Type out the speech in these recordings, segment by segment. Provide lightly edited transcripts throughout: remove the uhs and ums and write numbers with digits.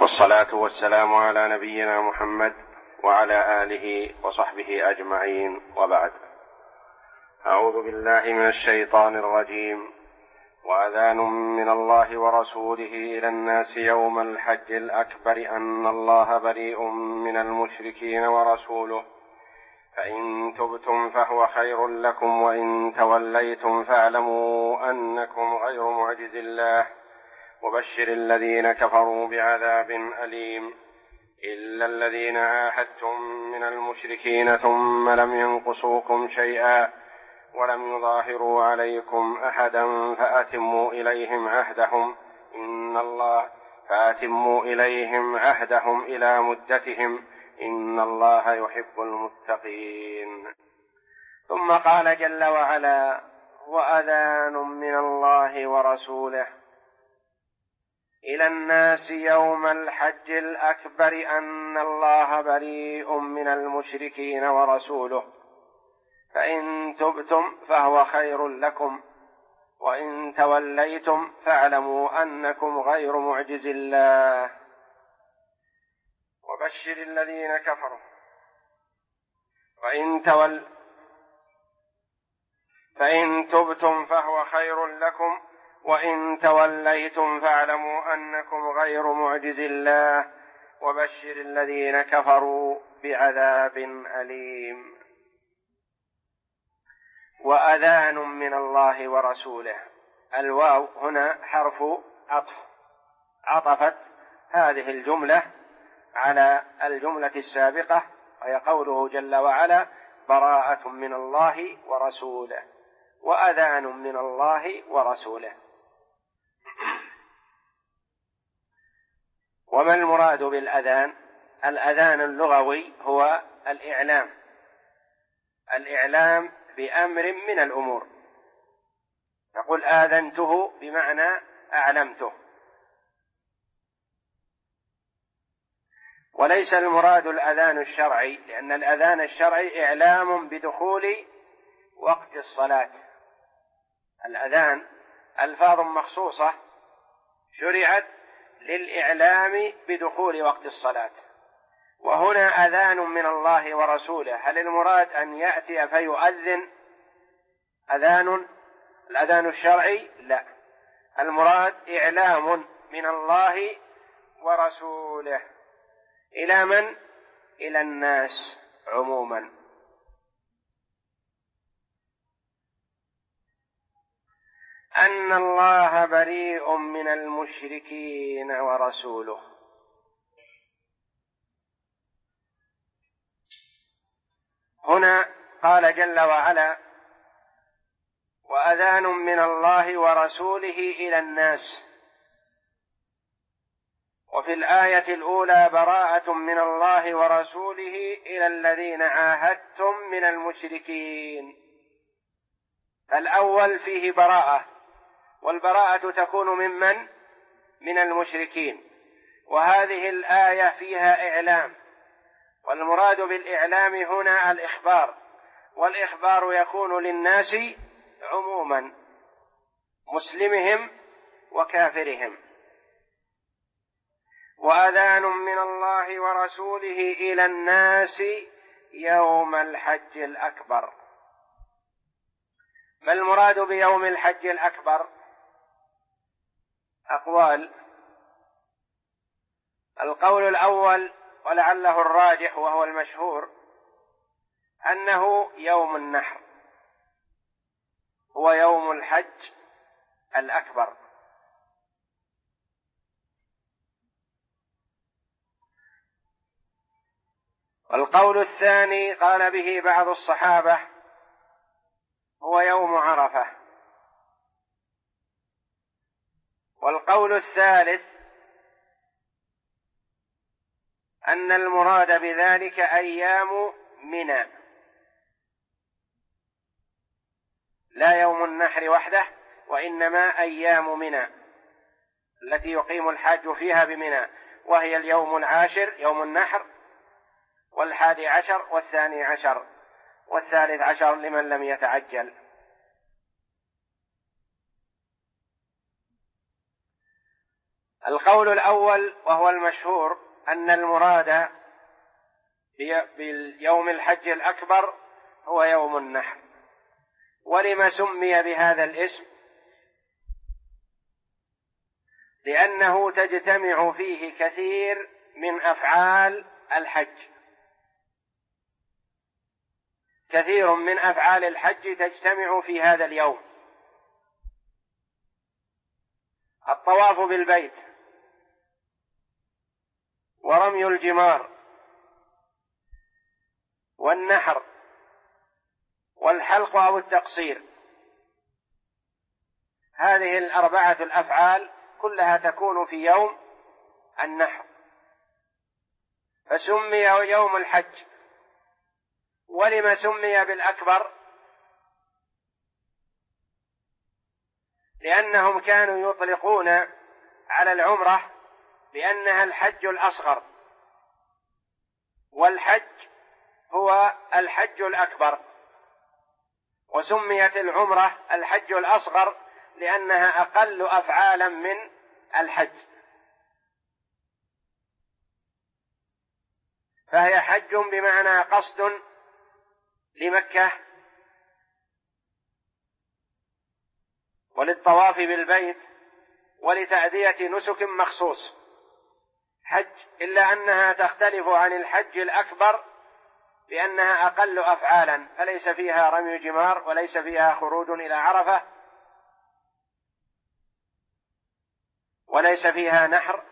والصلاة والسلام على نبينا محمد وعلى آله وصحبه أجمعين، وبعد. أعوذ بالله من الشيطان الرجيم. وأذان من الله ورسوله إلى الناس يوم الحج الأكبر أن الله بريء من المشركين ورسوله، فإن تبتم فهو خير لكم، وإن توليتم فاعلموا أنكم غير معجز الله، وبشر الذين كفروا بعذاب أليم. إلا الذين عاهدتم من المشركين ثم لم ينقصوكم شيئا ولم يظاهروا عليكم أحدا فأتموا إليهم عهدهم إلى مدتهم، إن الله يحب المتقين. ثم قال جل وعلا: وأذان من الله ورسوله إلى الناس يوم الحج الأكبر أن الله بريء من المشركين ورسوله، فإن تبتم فهو خير لكم، وإن توليتم فاعلموا أنكم غير معجز الله، وبشر الذين كفروا. فإن تبتم فهو خير لكم، وإن توليتم فاعلموا أنكم غير معجز الله، وبشر الذين كفروا بعذاب أليم. وأذان من الله ورسوله، الواو هنا حرف عطف، عطفت هذه الجملة على الجملة السابقة، وهي قوله جل وعلا: براءة من الله ورسوله، وأذان من الله ورسوله. وما المراد بالأذان؟ الأذان اللغوي هو الإعلام بأمر من الأمور، تقول آذنته بمعنى أعلمته. وليس المراد الأذان الشرعي، لأن الأذان الشرعي إعلام بدخول وقت الصلاة. الأذان ألفاظ مخصوصة شرعت للإعلام بدخول وقت الصلاة، وهنا أذان من الله ورسوله. هل المراد أن يأتي فيؤذن الأذان الشرعي؟ لا، المراد إعلام من الله ورسوله. إلى من؟ إلى الناس عموما. أن الله بريء من المشركين ورسوله. هنا قال جل وعلا: وأذان من الله ورسوله إلى الناس. وفي الآية الأولى: براءة من الله ورسوله إلى الذين عاهدتم من المشركين. الأول فيه براءة، والبراءة تكون من المشركين، وهذه الآية فيها إعلام، والمراد بالإعلام هنا الإخبار، والإخبار يكون للناس عموما، مسلمهم وكافرهم. وأذان من الله ورسوله إلى الناس يوم الحج الأكبر. ما المراد بيوم الحج الأكبر؟ أقوال. القول الأول ولعله الراجح وهو المشهور أنه يوم النحر، هو يوم الحج الأكبر. والقول الثاني قال به بعض الصحابة هو يوم عرفة. والقول الثالث أن المراد بذلك أيام منى، لا يوم النحر وحده، وإنما أيام منى التي يقيم الحاج فيها بمنى، وهي اليوم العاشر يوم النحر، 11 و12 و13 لمن لم يتعجل. القول الأول وهو المشهور أن المراد باليوم الحج الأكبر هو يوم النحر. ولم سمي بهذا الاسم؟ لأنه تجتمع فيه كثير من أفعال الحج، كثير من أفعال الحج تجتمع في هذا اليوم: الطواف بالبيت، ورمي الجمار، والنحر، والحلق أو التقصير. هذه الأربعة الأفعال كلها تكون في يوم النحر، فسمي يوم الحج. ولم سمي بالأكبر؟ لأنهم كانوا يطلقون على العمرة بأنها الحج الأصغر، والحج هو الحج الأكبر، وسميت العمرة الحج الأصغر لأنها أقل أفعالا من الحج، فهي حج بمعنى قصد لمكة وللطواف بالبيت ولتأدية نسك مخصوص حج، إلا أنها تختلف عن الحج الأكبر بأنها أقل أفعالا، فليس فيها رمي جمار، وليس فيها خروج إلى عرفة، وليس فيها نحر.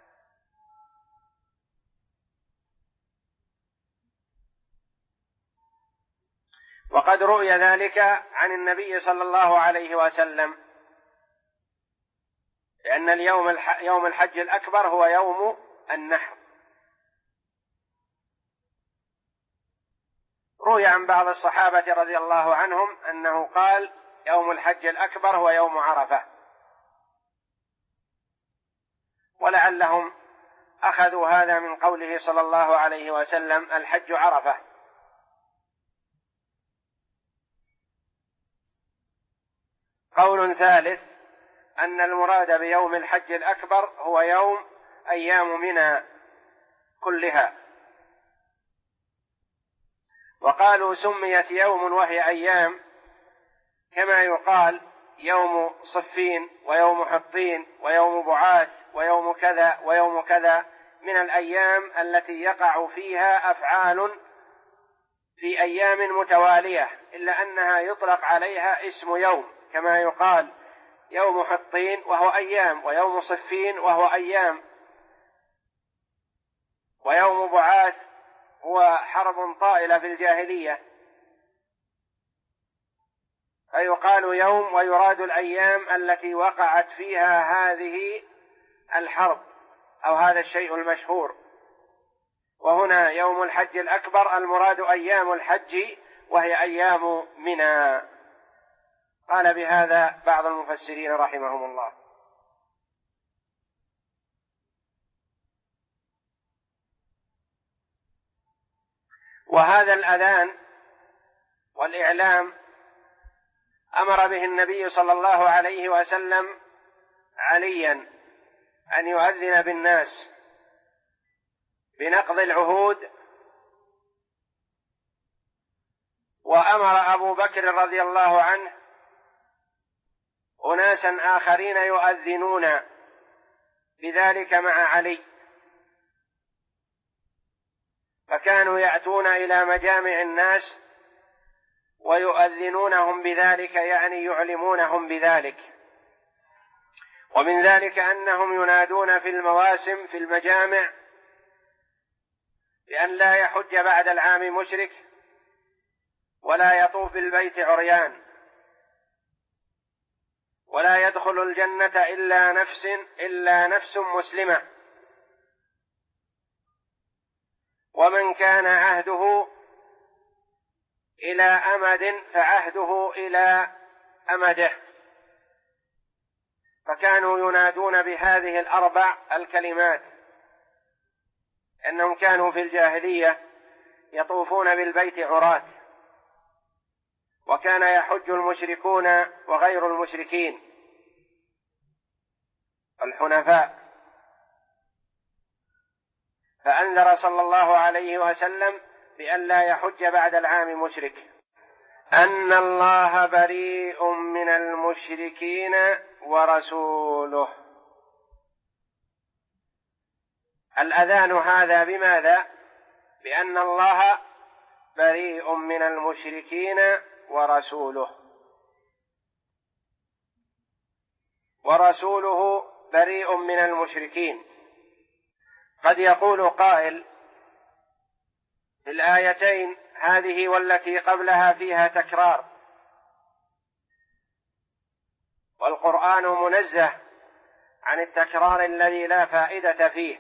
وقد روي ذلك عن النبي صلى الله عليه وسلم، لأن يوم الحج الأكبر هو يوم النحر. روي عن بعض الصحابة رضي الله عنهم أنه قال: يوم الحج الأكبر هو يوم عرفة، ولعلهم أخذوا هذا من قوله صلى الله عليه وسلم: الحج عرفة. قول ثالث أن المراد بيوم الحج الأكبر هو يوم أيام منى كلها، وقالوا سميت يوم وهي أيام، كما يقال يوم صفين ويوم حطين ويوم بعاث ويوم كذا ويوم كذا، من الأيام التي يقع فيها أفعال في أيام متوالية، إلا أنها يطلق عليها اسم يوم، كما يقال يوم حطين وهو أيام، ويوم صفين وهو أيام، ويوم بعاث هو حرب طائلة في الجاهلية، فيقال يوم ويراد الأيام التي وقعت فيها هذه الحرب أو هذا الشيء المشهور. وهنا يوم الحج الأكبر المراد أيام الحج وهي أيام منى. قال بهذا بعض المفسرين رحمهم الله. وهذا الأذان والإعلام أمر به النبي صلى الله عليه وسلم عليا أن يؤذن بالناس بنقض العهود، وأمر أبو بكر رضي الله عنه أناسا آخرين يؤذنون بذلك مع علي، فكانوا يأتون إلى مجامع الناس ويؤذنونهم بذلك، يعني يعلمونهم بذلك. ومن ذلك أنهم ينادون في المواسم في المجامع بأن لا يحج بعد العام مشرك، ولا يطوف بالبيت عريان، ولا يدخل الجنة إلا نفس مسلمة، ومن كان عهده إلى أمد فعهده إلى أمده. فكانوا ينادون بهذه الأربع الكلمات، أنهم كانوا في الجاهلية يطوفون بالبيت عراة، وكان يحج المشركون وغير المشركين الحنفاء، فأنذر صلى الله عليه وسلم بأن لا يحج بعد العام مشرك. أن الله بريء من المشركين ورسوله. الأذان هذا بماذا؟ بأن الله بريء من المشركين ورسوله، ورسوله بريء من المشركين. قد يقول قائل في الآيتين هذه والتي قبلها فيها تكرار، والقرآن منزه عن التكرار الذي لا فائدة فيه.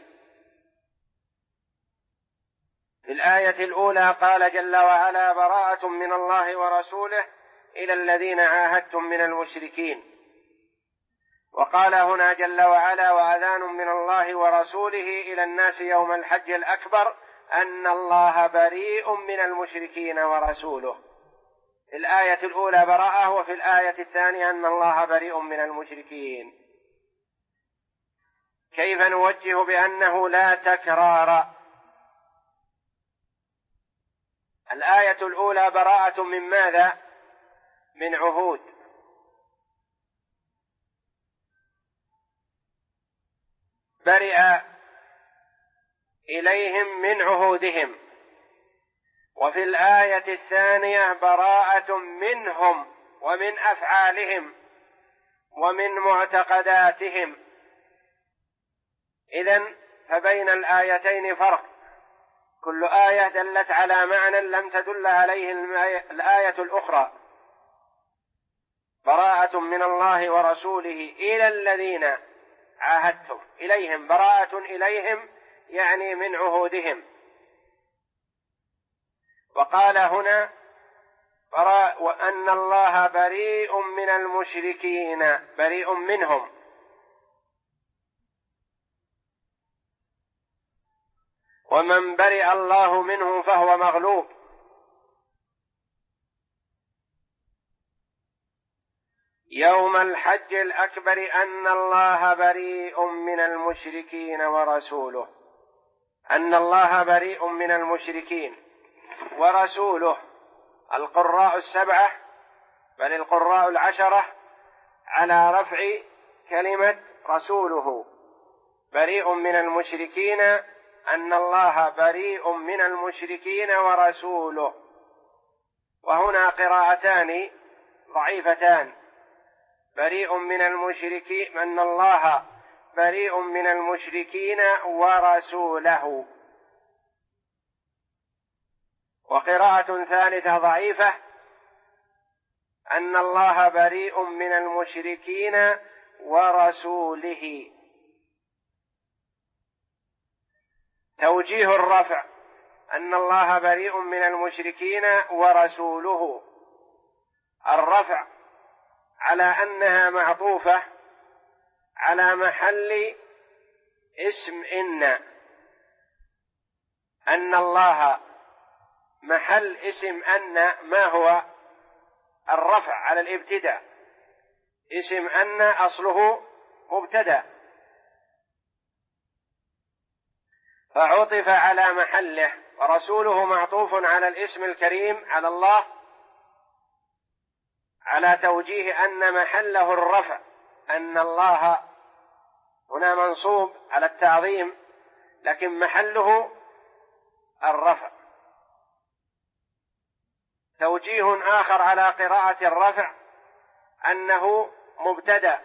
في الآية الأولى قال جل وعلا: براءة من الله ورسوله إلى الذين عاهدتم من المشركين. وقال هنا جل وعلا: وأذان من الله ورسوله إلى الناس يوم الحج الأكبر أن الله بريء من المشركين ورسوله. في الآية الأولى براءة، وفي الآية الثانية أن الله بريء من المشركين. كيف نوجه بأنه لا تكرار؟ الآية الأولى براءة من ماذا؟ من عهود، برئ إليهم من عهودهم. وفي الآية الثانية براءة منهم ومن أفعالهم ومن معتقداتهم. إذن فبين الآيتين فرق، كل آية دلت على معنى لم تدل عليه الآية الأخرى. براءة من الله ورسوله إلى الذين عاهدتم، إليهم، براءة إليهم يعني من عهودهم. وقال هنا وأن الله بريء من المشركين، بريء منهم. ومن برئ الله منه فهو مغلوب. يوم الحج الأكبر أن الله بريء من المشركين ورسوله. أن الله بريء من المشركين ورسوله. القراء السبعة بل القراء العشرة على رفع كلمة رسوله. بريء من المشركين، أن الله بريء من المشركين ورسوله. وهنا قراءتان ضعيفتان: بريء من المشركين، أن الله بريء من المشركين ورسوله. وقراءة ثالثة ضعيفة: أن الله بريء من المشركين ورسوله. توجيه الرفع: أن الله بريء من المشركين ورسوله. الرفع على أنها معطوفة على محل اسم أن الله محل اسم أن. ما هو الرفع على الابتداء؟ اسم أن أصله مبتدأ، فعطف على محله، ورسوله معطوف على الاسم الكريم على الله، على توجيه أن محله الرفع، أن الله هنا منصوب على التعظيم لكن محله الرفع. توجيه آخر على قراءة الرفع أنه مبتدأ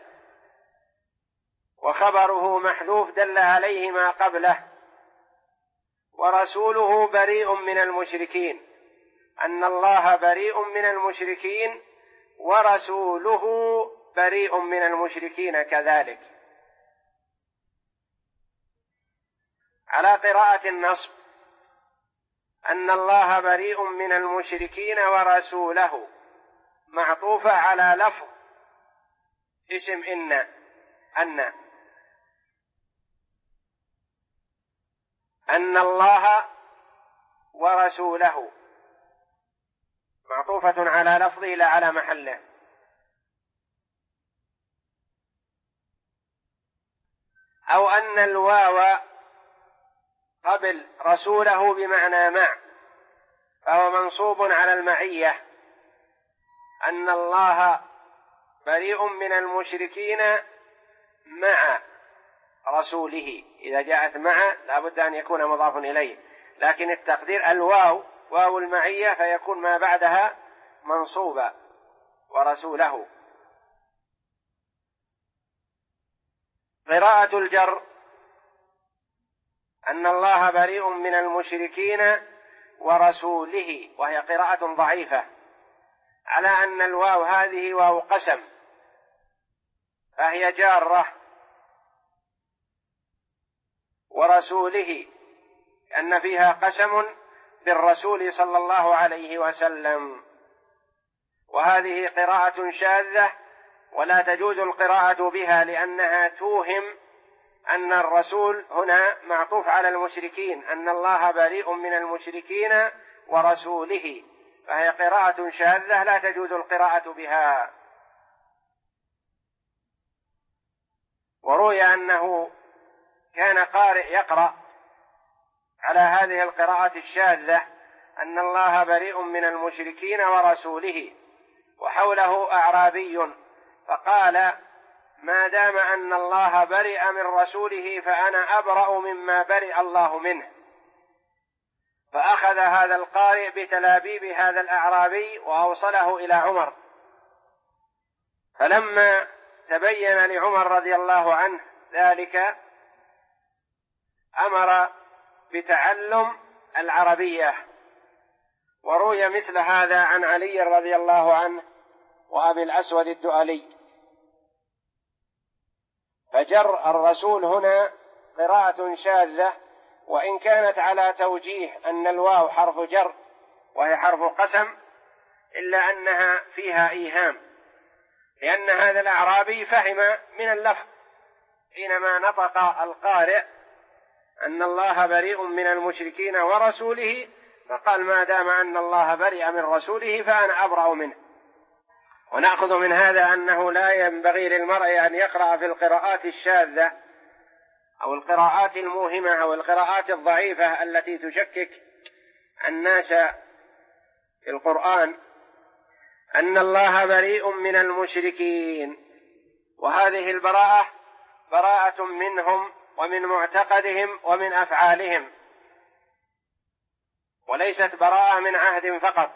وخبره محذوف دل عليه ما قبله. ورسوله بريء من المشركين، أن الله بريء من المشركين ورسوله بريء من المشركين كذلك. على قراءة النصب: أن الله بريء من المشركين ورسوله، معطوفة على لفظ اسم أن الله ورسوله، معطوفة على لفظه لا على محله. أو أن الواو قبل رسوله بمعنى مع، فهو منصوب على المعية، أن الله بريء من المشركين مع رسوله. إذا جاءت مع لا بد أن يكون مضاف إليه، لكن التقدير الواو واو المعية فيكون ما بعدها منصوبا ورسوله. قراءة الجر أن الله بريء من المشركين ورسوله، وهي قراءة ضعيفة، على أن الواو هذه واو قسم، فهي جارة، ورسوله أن فيها قسم بالرسول صلى الله عليه وسلم، وهذه قراءة شاذة ولا تجوز القراءة بها، لأنها توهم أن الرسول هنا معطوف على المشركين، أن الله بريء من المشركين ورسوله، فهي قراءة شاذة لا تجوز القراءة بها. وروي أنه كان قارئ يقرأ على هذه القراءة الشاذة أن الله بريء من المشركين ورسوله، وحوله أعرابي فقال: ما دام أن الله برئ من رسوله فأنا أبرأ مما برئ الله منه. فأخذ هذا القارئ بتلابيب هذا الأعرابي وأوصله إلى عمر، فلما تبين لعمر رضي الله عنه ذلك أمر بتعلم العربية. وروي مثل هذا عن علي رضي الله عنه وأبي الأسود الدؤلي. فجر الرسول هنا قراءة شاذة، وإن كانت على توجيه أن الواو حرف جر وهي حرف قسم، إلا أنها فيها إيهام، لأن هذا الأعرابي فهم من اللفظ حينما نطق القارئ أن الله بريء من المشركين ورسوله، فقال: ما دام أن الله برئ من رسوله فأنا أبرأ منه. ونأخذ من هذا أنه لا ينبغي للمرء أن يقرأ في القراءات الشاذة أو القراءات الموهمة أو القراءات الضعيفة التي تشكك الناس في القرآن، أن الله بريء من المشركين، وهذه البراءة براءة منهم ومن معتقدهم ومن أفعالهم، وليست براءة من عهد فقط.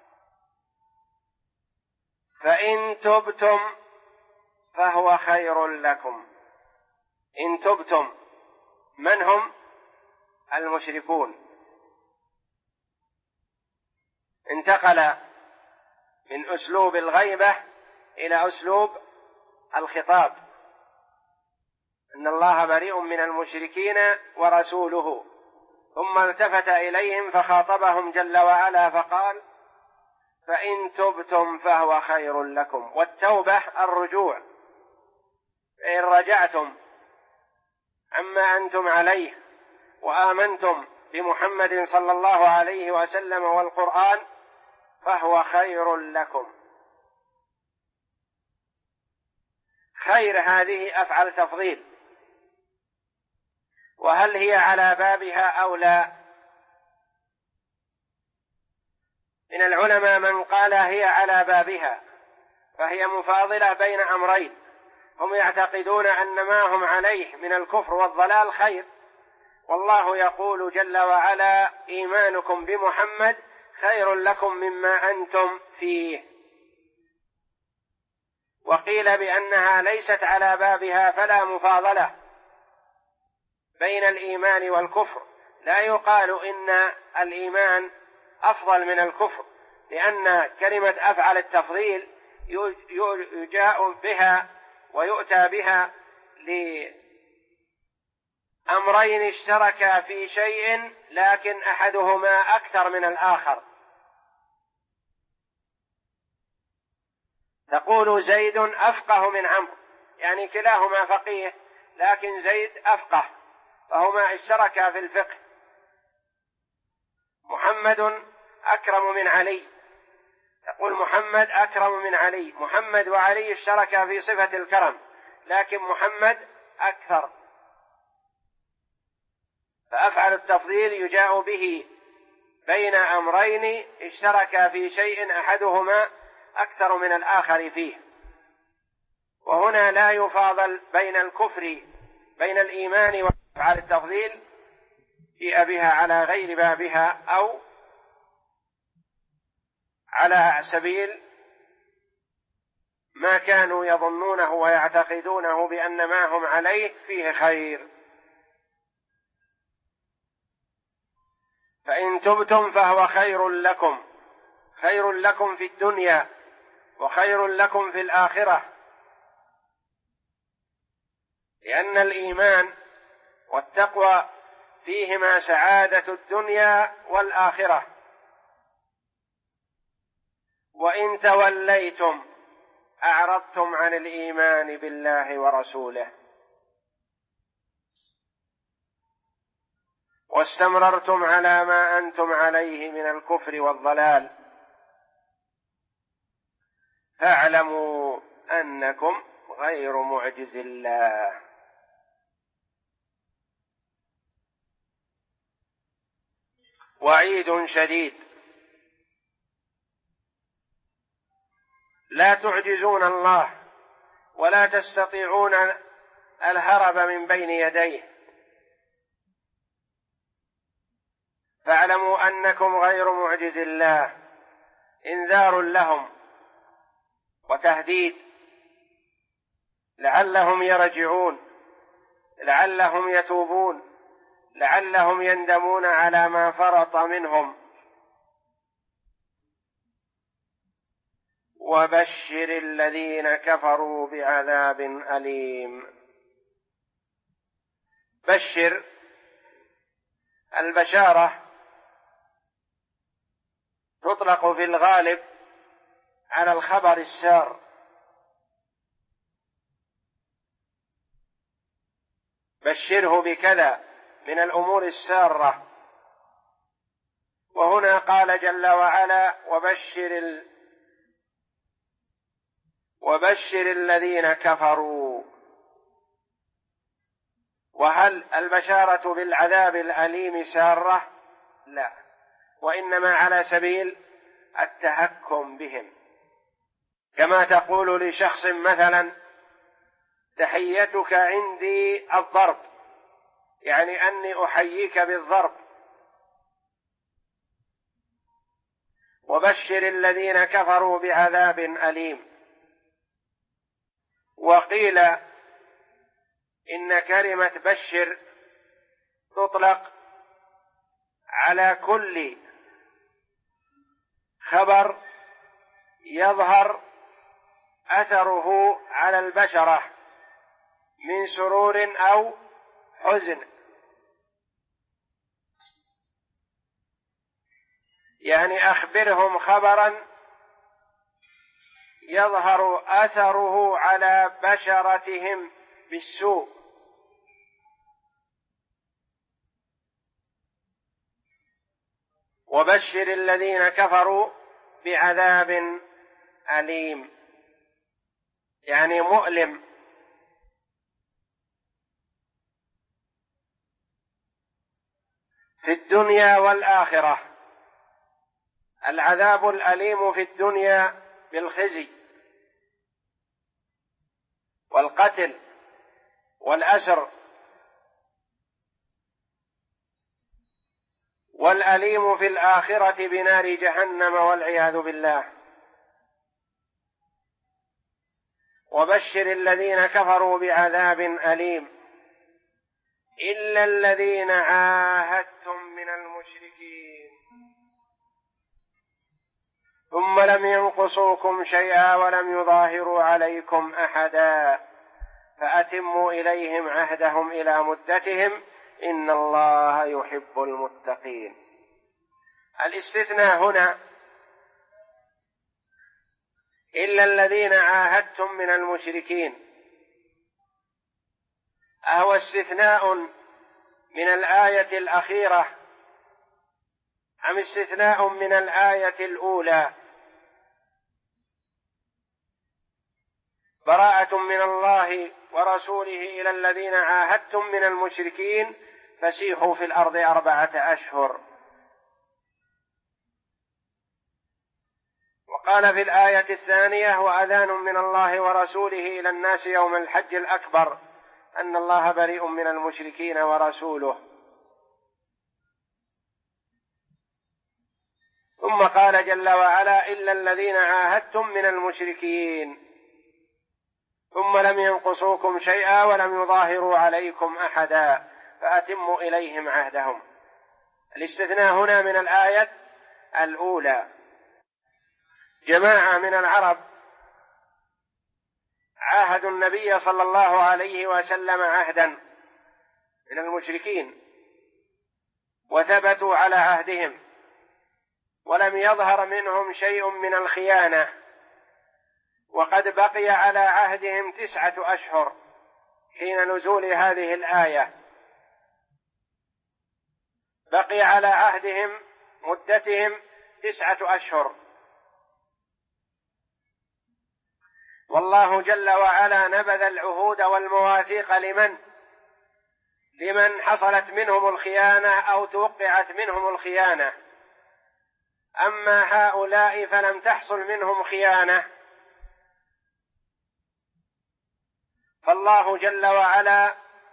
فإن تبتم فهو خير لكم. إن تبتم، من هم؟ المشركون. انتقل من أسلوب الغيبة إلى أسلوب الخطاب، أن الله بريء من المشركين ورسوله، ثم التفت إليهم فخاطبهم جل وعلا فقال: فإن تبتم فهو خير لكم. والتوبة الرجوع، فإن رجعتم عما أنتم عليه وآمنتم بمحمد صلى الله عليه وسلم والقرآن فهو خير لكم. خير هذه أفعل تفضيل، وهل هي على بابها أو لا؟ من العلماء من قال هي على بابها، فهي مفاضلة بين أمرين: هم يعتقدون أن ما هم عليه من الكفر والضلال خير، والله يقول جل وعلا: إيمانكم بمحمد خير لكم مما أنتم فيه. وقيل بأنها ليست على بابها، فلا مفاضلة بين الإيمان والكفر، لا يقال إن الإيمان أفضل من الكفر، لأن كلمة أفعل التفضيل يجاء بها ويؤتى بها لأمرين اشتركا في شيء لكن أحدهما أكثر من الآخر. تقول زيد أفقه من عمرو، يعني كلاهما فقيه لكن زيد أفقه، فهما اشتركا في الفقه. محمد أكرم من علي، تقول محمد أكرم من علي. محمد وعلي اشتركا في صفة الكرم، لكن محمد أكثر. فأفعل التفضيل يجاء به بين أمرين اشتركا في شيء أحدهما أكثر من الآخر فيه، وهنا لا يفاضل بين الكفر بين الإيمان وأفعال التفضيل جيء بها على غير بابها أو على سبيل ما كانوا يظنونه ويعتقدونه بأن ما هم عليه فيه خير. فإن تبتم فهو خير لكم، خير لكم في الدنيا وخير لكم في الآخرة، لأن الإيمان والتقوى فيهما سعادة الدنيا والآخرة. وإن توليتم أعرضتم عن الإيمان بالله ورسوله واستمررتم على ما أنتم عليه من الكفر والضلال فاعلموا أنكم غير معجز الله. وعيد شديد: لا تعجزون الله ولا تستطيعون الهرب من بين يديه فاعلموا أنكم غير معجز الله. إنذار لهم وتهديد لعلهم يرجعون، لعلهم يتوبون، لعلهم يندمون على ما فرط منهم. وبشر الذين كفروا بعذاب أليم. بشر، البشارة تطلق في الغالب على الخبر السار، بشره بكذا من الأمور السارة. وهنا قال جل وعلا: وبشر الذين كفروا. وهل البشارة بالعذاب الأليم سارة؟ لا، وإنما على سبيل التهكم بهم، كما تقول لشخص مثلا: تحيتك عندي الضرب، يعني أني أحييك بالضرب. وبشر الذين كفروا بعذاب أليم. وقيل إن كلمة بشر تطلق على كل خبر يظهر أثره على البشرة من سرور أو حزن، يعني أخبرهم خبرا يظهر أثره على بشرتهم بالسوء. وبشر الذين كفروا بعذاب أليم، يعني مؤلم. في الدنيا والآخرة. العذاب الأليم في الدنيا بالخزي والقتل والأسر، والأليم في الآخرة بنار جهنم والعياذ بالله. وبشر الذين كفروا بعذاب أليم إلا الذين عاهدتم من المشركين ثم لم ينقصوكم شيئا ولم يظاهروا عليكم أحدا فأتموا إليهم عهدهم إلى مدتهم إن الله يحب المتقين. الاستثناء هنا إلا الذين عاهدتم من المشركين، أهو استثناء من الآية الأخيرة أم استثناء من الآية الأولى؟ براءة من الله ورسوله إلى الذين عاهدتم من المشركين فسيحوا في الأرض 4 أشهر. وقال في الآية الثانية: وأذان من الله ورسوله إلى الناس يوم الحج الأكبر أن الله بريء من المشركين ورسوله. ثم قال جل وعلا: إلا الذين عاهدتم من المشركين ثم لم ينقصوكم شيئا ولم يظاهروا عليكم أحدا فأتموا إليهم عهدهم. الاستثناء هنا من الآية الأولى. جماعة من العرب عاهدوا النبي صلى الله عليه وسلم عهدا من المشركين وثبتوا على عهدهم ولم يظهر منهم شيء من الخيانة، وقد بقي على عهدهم 9 أشهر حين نزول هذه الآية. بقي على عهدهم مدتهم 9 أشهر، والله جل وعلا نبذ العهود والمواثيق لمن حصلت منهم الخيانة أو توقعت منهم الخيانة. أما هؤلاء فلم تحصل منهم خيانة، فالله جل وعلا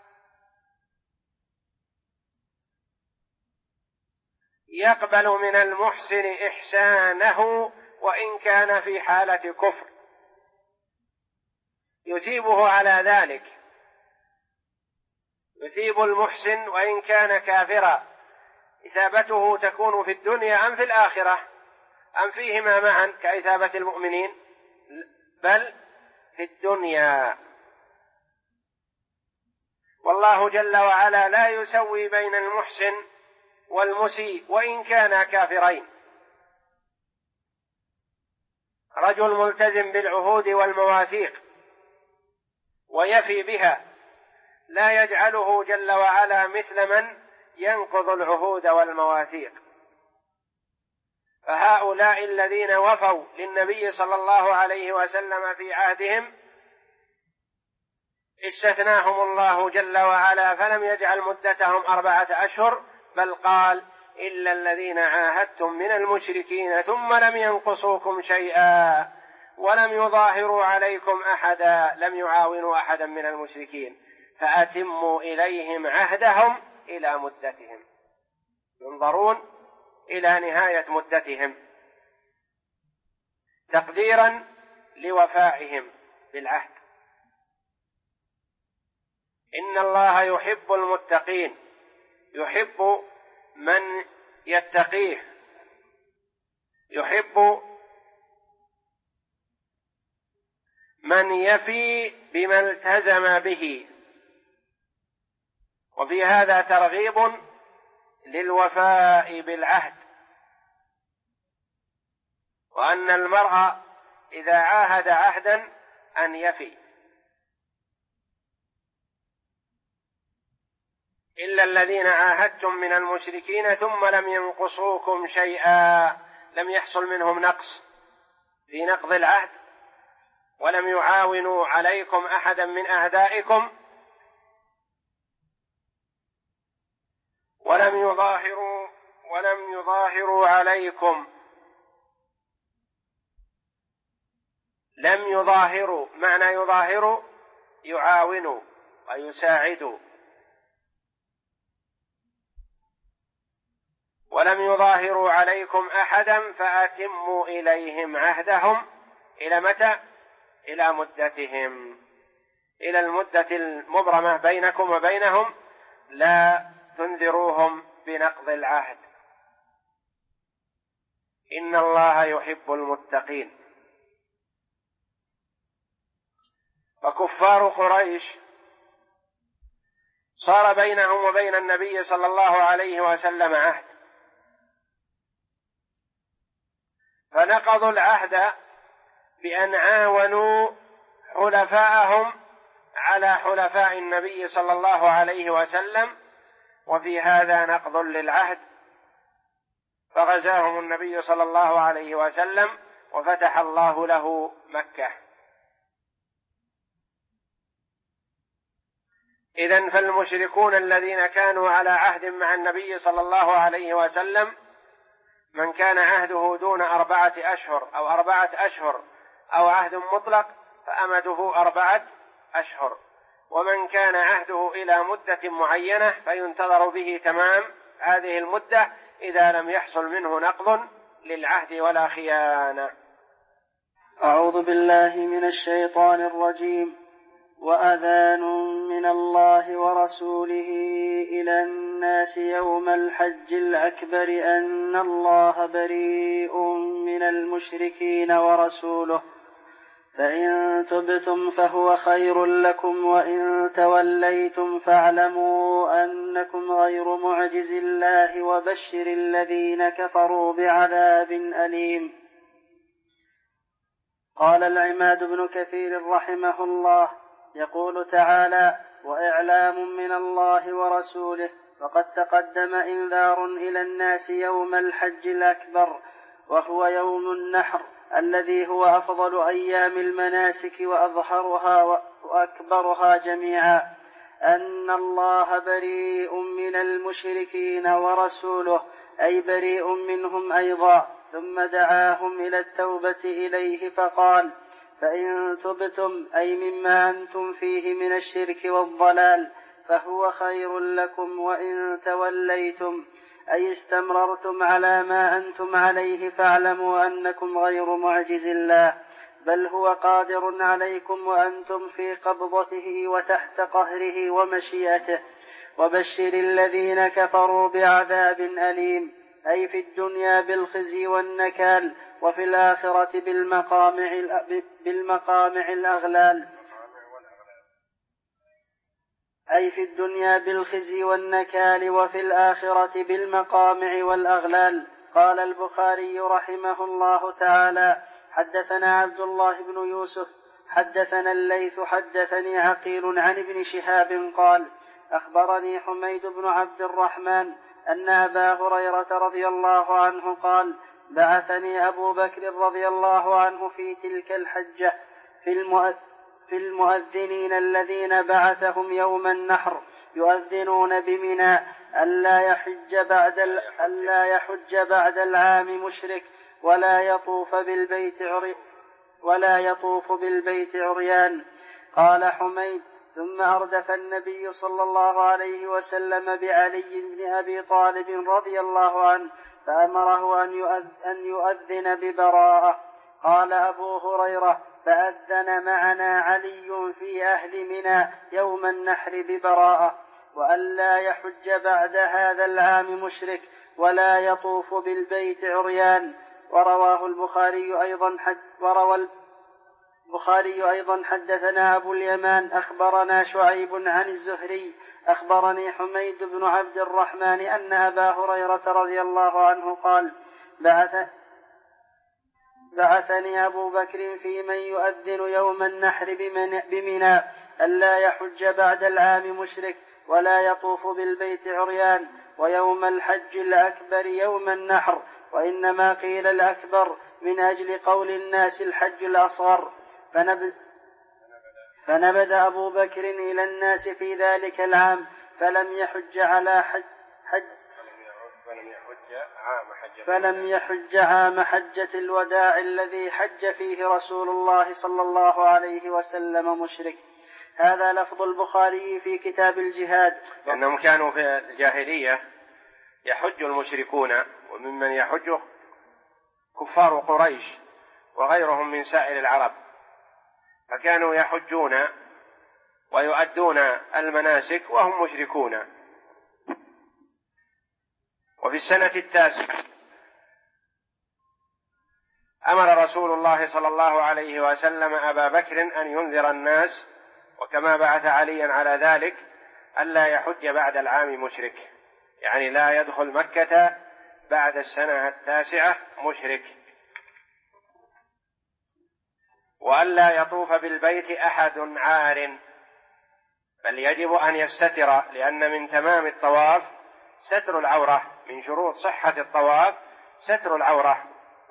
يقبل من المحسن إحسانه وإن كان في حالة كفر، يثيبه على ذلك، يثيب المحسن وإن كان كافرا. إثابته تكون في الدنيا أم في الآخرة أم فيهما معا كإثابة المؤمنين؟ بل في الدنيا. والله جل وعلا لا يسوي بين المحسن والمسيء وإن كانا كافرين. رجل ملتزم بالعهود والمواثيق ويفي بها لا يجعله جل وعلا مثل من ينقض العهود والمواثيق. فهؤلاء الذين وفوا للنبي صلى الله عليه وسلم في عهدهم استثناهم الله جل وعلا فلم يجعل مدتهم 4 أشهر، بل قال: إلا الذين عاهدتم من المشركين ثم لم ينقصوكم شيئا ولم يظاهروا عليكم أحدا، لم يعاونوا أحدا من المشركين، فأتموا إليهم عهدهم إلى مدتهم، ينظرون إلى نهاية مدتهم تقديرا لوفائهم بالعهد. إن الله يحب المتقين، يحب من يتقيه، يحب من يفي بما التزم به. وفي هذا ترغيب للوفاء بالعهد، وأن المرء إذا عاهد عهدا أن يفي. إلا الذين عاهدتم من المشركين ثم لم ينقصوكم شيئا، لم يحصل منهم نقص في نقض العهد، ولم يعاونوا عليكم أحدا من أعدائكم، ولم يظاهروا عليكم. لم يظاهروا، معنى يظاهروا يعاونوا ويساعدوا. ولم يظاهروا عليكم أحدا فأتموا إليهم عهدهم إلى متى؟ إلى مدتهم، إلى المدة المبرمة بينكم وبينهم، لا تنذروهم بنقض العهد. إن الله يحب المتقين. وكفار قريش صار بينهم وبين النبي صلى الله عليه وسلم عهد، فنقضوا العهد بأن عاونوا حلفاءهم على حلفاء النبي صلى الله عليه وسلم، وفي هذا نقض للعهد، فغزاهم النبي صلى الله عليه وسلم وفتح الله له مكة. إذن فالمشركون الذين كانوا على عهد مع النبي صلى الله عليه وسلم من كان عهده دون 4 أشهر أو 4 أشهر أو عهد مطلق فأمده 4 أشهر، ومن كان عهده إلى مدة معينة فينتظر به تمام هذه المدة إذا لم يحصل منه نقض للعهد ولا خيانة. أعوذ بالله من الشيطان الرجيم. وأذان من الله ورسوله إلى الناس يوم الحج الأكبر أن الله بريء من المشركين ورسوله، فإن تبتم فهو خير لكم، وإن توليتم فاعلموا أنكم غير معجز الله، وبشر الذين كفروا بعذاب أليم. قال العماد بن كثير رحمه الله يقول تعالى: وإعلام من الله ورسوله. وقد تقدم إنذار إلى الناس يوم الحج الأكبر، وهو يوم النحر الذي هو أفضل أيام المناسك وأظهرها وأكبرها جميعا، أن الله بريء من المشركين ورسوله، أي بريء منهم أيضا. ثم دعاهم إلى التوبة إليه فقال: فإن تبتم أي مما أنتم فيه من الشرك والضلال فهو خير لكم، وإن توليتم أي استمررتم على ما أنتم عليه فاعلموا أنكم غير معجز الله، بل هو قادر عليكم وأنتم في قبضته وتحت قهره ومشيئته. وبشر الذين كفروا بعذاب أليم، أي في الدنيا بالخزي والنكال، وفي الآخرة بالمقامع الأغلال، أي في الدنيا بالخزي والنكال، وفي الآخرة بالمقامع والأغلال. قال البخاري رحمه الله تعالى: حدثنا عبد الله بن يوسف حدثنا الليث حدثني عقيل عن ابن شهاب قال: أخبرني حميد بن عبد الرحمن أن أبا هريرة رضي الله عنه قال: بعثني أبو بكر رضي الله عنه في تلك الحجة في المؤذنين الذين بعثهم يوم النحر يؤذنون بمنى ألا يحج بعد العام مشرك ولا يطوف بالبيت عريان. قال حميد: ثم أردف النبي صلى الله عليه وسلم بعلي بن أبي طالب رضي الله عنه فأمره أن يؤذن ببراءة. قال أبو هريرة: فأذن معنا علي في أهل منى يوم النحر ببراءة، وألا يحج بعد هذا العام مشرك ولا يطوف بالبيت عريان. وروى البخاري أيضا حدثنا أبو اليمان أخبرنا شعيب عن الزهري أخبرني حميد بن عبد الرحمن أن أبا هريرة رضي الله عنه قال: بعثني أبو بكر في من يؤذن يوم النحر بمنى ألا يحج بعد العام مشرك ولا يطوف بالبيت عريان، ويوم الحج الأكبر يوم النحر، وإنما قيل الأكبر من أجل قول الناس الحج الأصغر. فنبذ أبو بكر إلى الناس في ذلك العام فلم يحج عام حجة الوداع الذي حج فيه رسول الله صلى الله عليه وسلم مشرك. هذا لفظ البخاري في كتاب الجهاد. لأنهم كانوا في الجاهلية يحج المشركون، وممن يحج كفار قريش وغيرهم من سائر العرب، فكانوا يحجون ويؤدون المناسك وهم مشركون. وفي السنة 9 أمر رسول الله صلى الله عليه وسلم أبا بكر أن ينذر الناس، وكما بعث عليا على ذلك، ألا يحج بعد العام مشرك، يعني لا يدخل مكة بعد السنة 9 مشرك، وألا يطوف بالبيت أحد عار، بل يجب أن يستتر، لأن من تمام الطواف ستر العورة، من شروط صحة الطواف ستر العورة.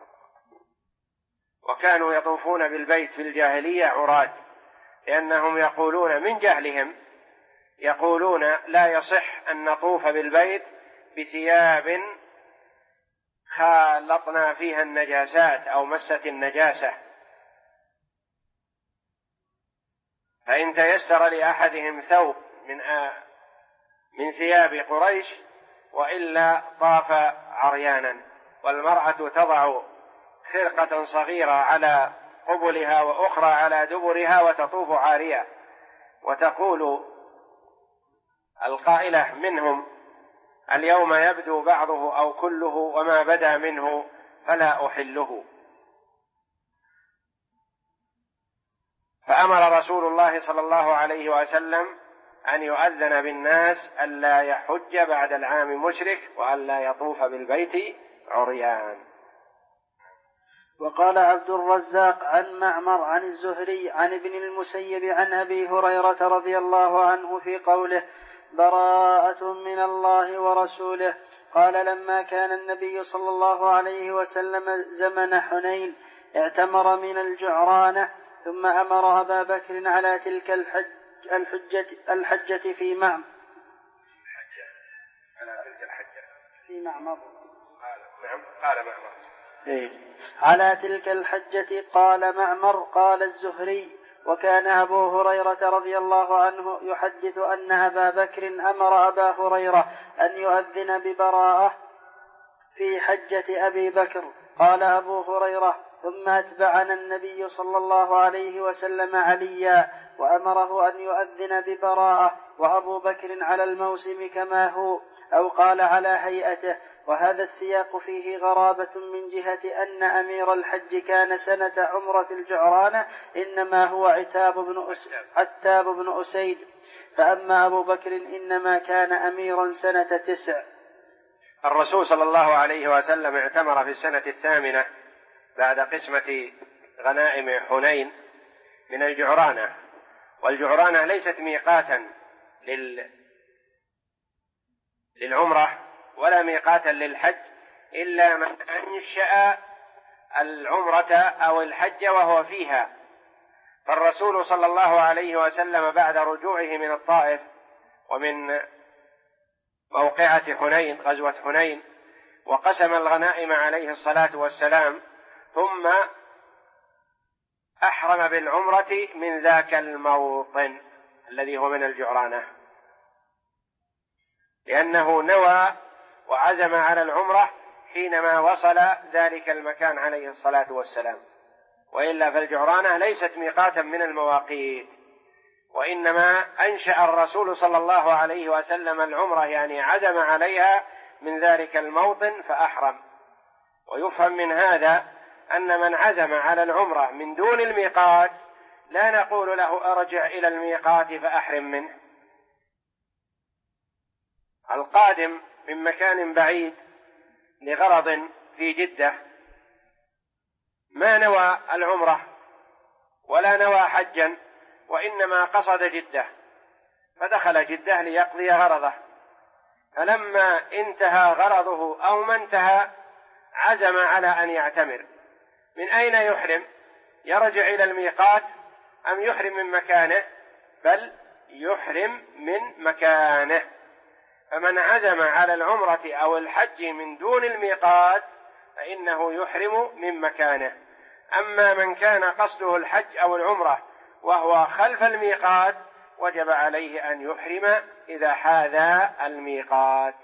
وكانوا يطوفون بالبيت في الجاهلية عراة، لأنهم يقولون من جهلهم يقولون لا يصح أن نطوف بالبيت بثياب خالطنا فيها النجاسات أو مست النجاسة، فإن تيسر لأحدهم ثوب من ثياب قريش وإلا طاف عريانا. والمرأة تضع خرقة صغيرة على قبلها وأخرى على دبرها وتطوف عارية، وتقول القائلة منهم: اليوم يبدو بعضه أو كله، وما بدا منه فلا أحله. فأمر رسول الله صلى الله عليه وسلم أن يؤذن بالناس ألا يحج بعد العام مشرك وألا يطوف بالبيت عريان. وقال عبد الرزاق عن معمر عن الزهري عن ابن المسيب عن أبي هريرة رضي الله عنه في قوله: براءة من الله ورسوله، قال: لما كان النبي صلى الله عليه وسلم زمن حنين اعتمر من الجعرانة، ثم أمر أبا بكر على تلك الحجة في معمر. على تلك الحجة قال معمر. قال الزهري: وكان أبو هريرة رضي الله عنه يحدث أن أبا بكر أمر أبا هريرة أن يؤذن ببراءة في حجة أبي بكر. قال أبو هريرة: ثم أتبعنا النبي صلى الله عليه وسلم عليا وأمره أن يؤذن ببراءة، وأبو بكر على الموسم كما هو، أو قال على هيئته. وهذا السياق فيه غرابة من جهة أن أمير الحج كان سنة عمرة الجعرانة إنما هو عتاب بن أسيد، فأما أبو بكر إنما كان أميرا سنة 9. الرسول صلى الله عليه وسلم اعتمر في السنة 8 بعد قسمة غنائم حنين من الجعرانة، والجعرانة ليست ميقاتا للعمرة ولا ميقاتا للحج إلا من أنشأ العمرة أو الحج وهو فيها. فالرسول صلى الله عليه وسلم بعد رجوعه من الطائف ومن موقعة حنين غزوة حنين وقسم الغنائم عليه الصلاة والسلام، ثم أحرم بالعمرة من ذاك الموطن الذي هو من الجعرانة، لأنه نوى وعزم على العمرة حينما وصل ذلك المكان عليه الصلاة والسلام. وإلا فالجعرانة ليست ميقاتا من المواقيت، وإنما أنشأ الرسول صلى الله عليه وسلم العمرة، يعني عزم عليها من ذلك الموطن فأحرم. ويفهم من هذا أن من عزم على العمرة من دون الميقات لا نقول له أرجع إلى الميقات فأحرم منه. القادم من مكان بعيد لغرض في جدة ما نوى العمرة ولا نوى حجا، وإنما قصد جدة فدخل جدة ليقضي غرضه، فلما انتهى غرضه أو ما انتهى عزم على أن يعتمر. من أين يحرم؟ يرجع إلى الميقات أم يحرم من مكانه؟ بل يحرم من مكانه. فمن عزم على العمرة أو الحج من دون الميقات فإنه يحرم من مكانه. أما من كان قصده الحج أو العمرة وهو خلف الميقات وجب عليه أن يحرم إذا حاذى الميقات.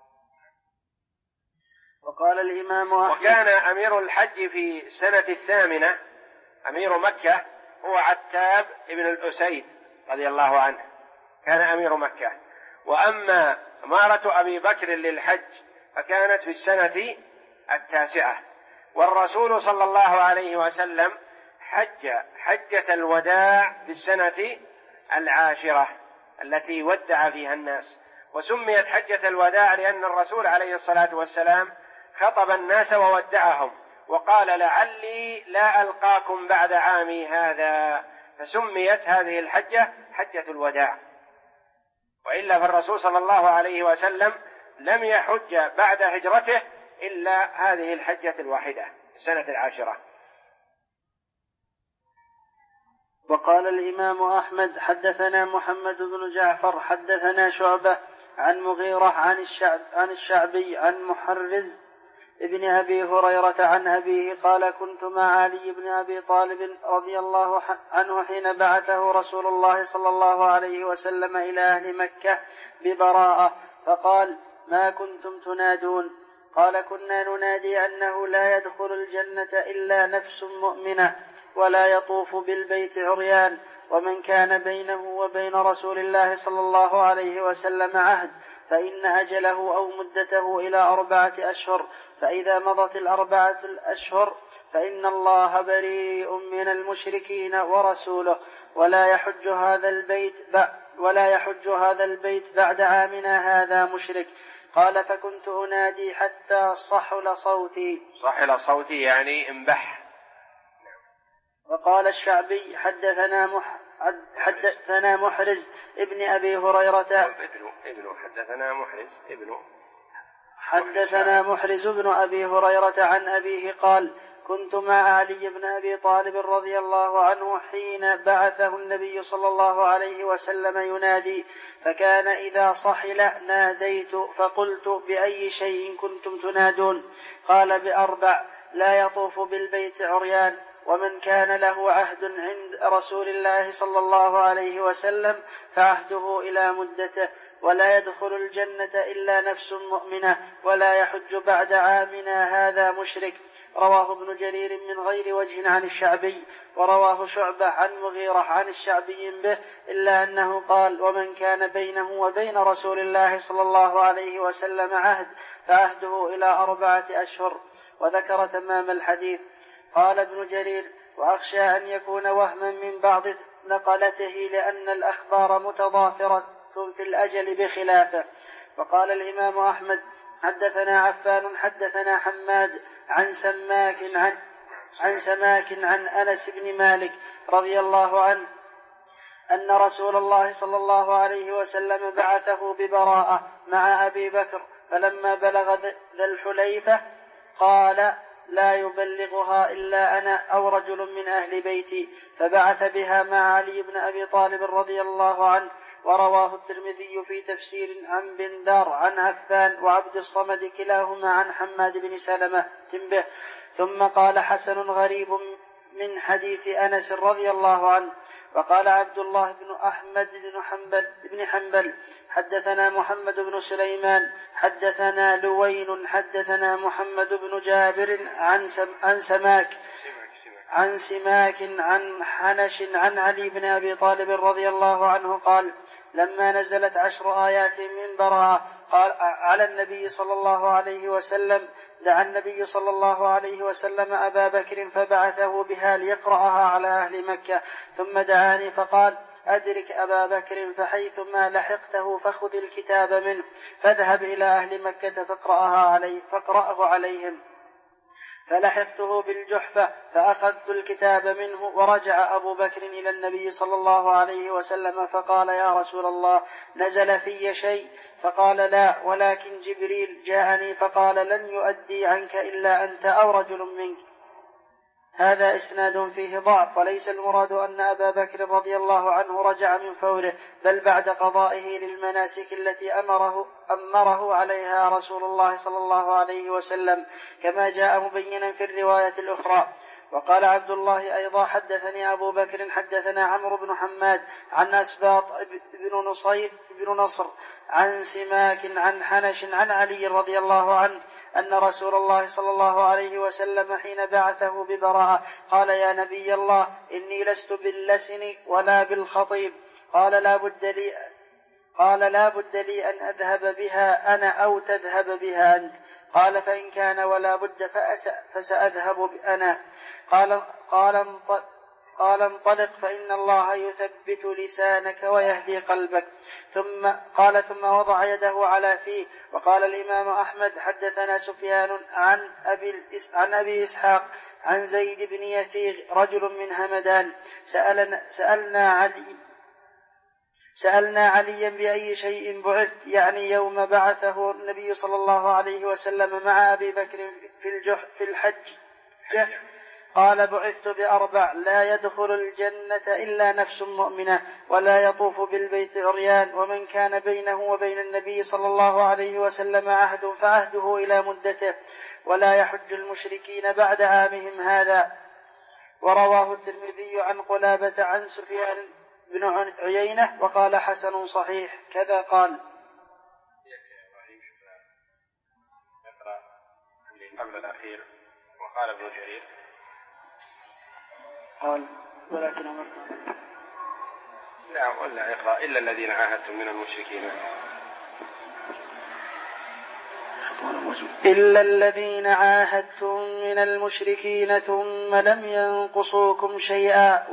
وقال الإمام أحمد: وكان أمير الحج في سنة 8 أمير مكة هو عتاب بن الأسيد رضي الله عنه، كان أمير مكة. وأما أمارة أبي بكر للحج فكانت في السنة 9. والرسول صلى الله عليه وسلم حج حجة الوداع في السنة 10 التي ودع فيها الناس، وسميت حجة الوداع لأن الرسول عليه الصلاة والسلام خطب الناس وودعهم وقال: لعلي لا ألقاكم بعد عامي هذا، فسميت هذه الحجة حجة الوداع. وإلا فالرسول صلى الله عليه وسلم لم يحج بعد هجرته إلا هذه الحجة الواحدة سنة 10. وقال الإمام أحمد حدثنا محمد بن جعفر حدثنا شعبة عن مغيرة عن الشعبي عن محرز ابن أبي هريرة عن أبيه قال كنت مع علي بن أبي طالب رضي الله عنه حين بعثه رسول الله صلى الله عليه وسلم إلى أهل مكة ببراءة فقال ما كنتم تنادون؟ قال كنا ننادي أنه لا يدخل الجنة إلا نفس مؤمنة ولا يطوف بالبيت عريان ومن كان بينه وبين رسول الله صلى الله عليه وسلم عهد فإن أجله أو مدته إلى 4 أشهر فإذا مضت 4 الأشهر فإن الله بريء من المشركين ورسوله ولا يحج هذا البيت بعد عامنا هذا مشرك. قال فكنت أنادي حتى صحل صوتي يعني انبح. وقال الشعبي حدثنا محرز ابن أبي هريرة حدثنا محرز بن أبي هريرة عن أبيه قال كنت مع علي بن أبي طالب رضي الله عنه حين بعثه النبي صلى الله عليه وسلم ينادي فكان إذا صحل ناديت فقلت بأي شيء كنتم تنادون؟ قال ب4 لا يطوف بالبيت عريان ومن كان له عهد عند رسول الله صلى الله عليه وسلم فعهده إلى مدته ولا يدخل الجنة إلا نفس مؤمنة ولا يحج بعد عامنا هذا مشرك. رواه ابن جرير من غير وجه عن الشعبي ورواه شعبة عن مغيرة عن الشعبي به إلا أنه قال ومن كان بينه وبين رسول الله صلى الله عليه وسلم عهد فعهده إلى 4 أشهر وذكر تمام الحديث. قال ابن جرير وأخشى أن يكون وهما من بعض نقلته لأن الأخبار متضافرة في الأجل بخلافه. وقال الإمام أحمد حدثنا عفان حدثنا حماد عن سماك عن أنس بن مالك رضي الله عنه أن رسول الله صلى الله عليه وسلم بعثه ببراءة مع أبي بكر فلما بلغ ذا الحليفة قال لا يبلغها إلا أنا أو رجل من أهل بيتي فبعث بها مع علي بن أبي طالب رضي الله عنه. ورواه الترمذي في تفسير عن بندار عن عفان وعبد الصمد كلاهما عن حماد بن سلمة تنبه. ثم قال حسن غريب من حديث أنس رضي الله عنه. وقال عبد الله بن أحمد بن حنبل حدثنا محمد بن سليمان حدثنا لوين حدثنا محمد بن جابر عن سماك عن حنش عن علي بن أبي طالب رضي الله عنه قال لما نزلت 10 آيات من براءة قال على النبي صلى الله عليه وسلم دعا النبي صلى الله عليه وسلم أبا بكر فبعثه بها ليقرأها على أهل مكة ثم دعاني فقال أدرك أبا بكر فحيثما لحقته فخذ الكتاب منه فاذهب إلى أهل مكة فاقرأه عليهم. فلحقته بالجحفة فأخذت الكتاب منه ورجع أبو بكر إلى النبي صلى الله عليه وسلم فقال يا رسول الله نزل في شيء؟ فقال لا ولكن جبريل جاءني فقال لن يؤدي عنك إلا أنت أو رجل منك. هذا إسناد فيه ضعف وليس المراد أن أبا بكر رضي الله عنه رجع من فوره بل بعد قضائه للمناسك التي أمره عليها رسول الله صلى الله عليه وسلم كما جاء مبينا في الرواية الأخرى. وقال عبد الله أيضا حدثني أبو بكر حدثنا عمرو بن حماد عن أسباط بن نصر عن سماك عن حنش عن علي رضي الله عنه أن رسول الله صلى الله عليه وسلم حين بعثه ببراءة قال يا نبي الله إني لست باللسن ولا بالخطيب قال لا بد لي أن أذهب بها أنا أو تذهب بها أنت. قال فإن كان ولا بد فسأذهب أنا. قال انطلق فإن الله يثبت لسانك ويهدي قلبك. ثم وضع يده على فيه. وقال الإمام أحمد حدثنا سفيان عن أبي إسحاق عن زيد بن يثيغ رجل من همدان سألنا عليا بأي شيء بعثت يعني يوم بعثه النبي صلى الله عليه وسلم مع أبي بكر في الحج. قال بعثت بأربع: لا يدخل الجنة إلا نفس مؤمنة، ولا يطوف بالبيت عريان، ومن كان بينه وبين النبي صلى الله عليه وسلم عهد فعهده إلى مدته، ولا يحج المشركين بعد عامهم هذا. ورواه الترمذي عن قلابة عن سفيان بن عيينة وقال حسن صحيح. كذا قال. قبل الأخير وقال ابن جرير قال ولكن لا ولا يقرأ إلا الذين عاهدتم من المشركين إلا الذين عاهدتم من المشركين ثم لم ينقصوكم شيئا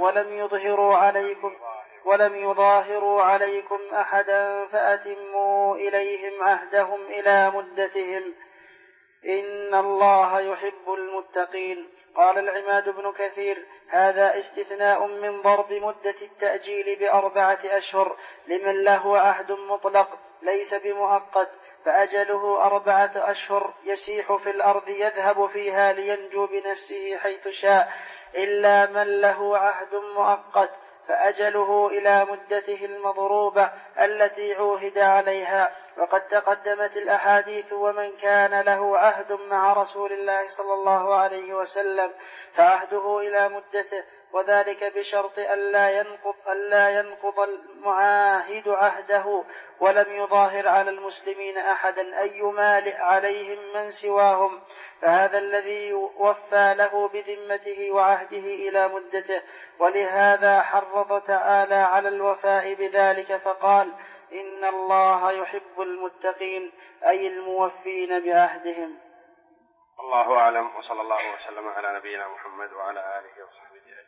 ولم يظاهروا عليكم أحدا فأتموا إليهم عهدهم إلى مدتهم إن الله يحب المتقين. قال العماد بن كثير: هذا استثناء من ضرب مدة التأجيل ب4 أشهر لمن له عهد مطلق ليس بمؤقت، فأجله 4 أشهر يسيح في الأرض يذهب فيها لينجو بنفسه حيث شاء، إلا من له عهد مؤقت فأجله إلى مدته المضروبة التي عوهد عليها. وقد تقدمت الأحاديث: ومن كان له عهد مع رسول الله صلى الله عليه وسلم فعهده إلى مدته، وذلك بشرط ألا ينقض المعاهد عهده ولم يظاهر على المسلمين أحدا أن يمالئ عليهم من سواهم، فهذا الذي وفى له بذمته وعهده إلى مدته. ولهذا حرض تعالى على الوفاء بذلك فقال: إن الله يحب المتقين، أي الموفين بعهدهم. الله أعلم، وصلى الله وسلم على نبينا محمد وعلى آله وصحبه.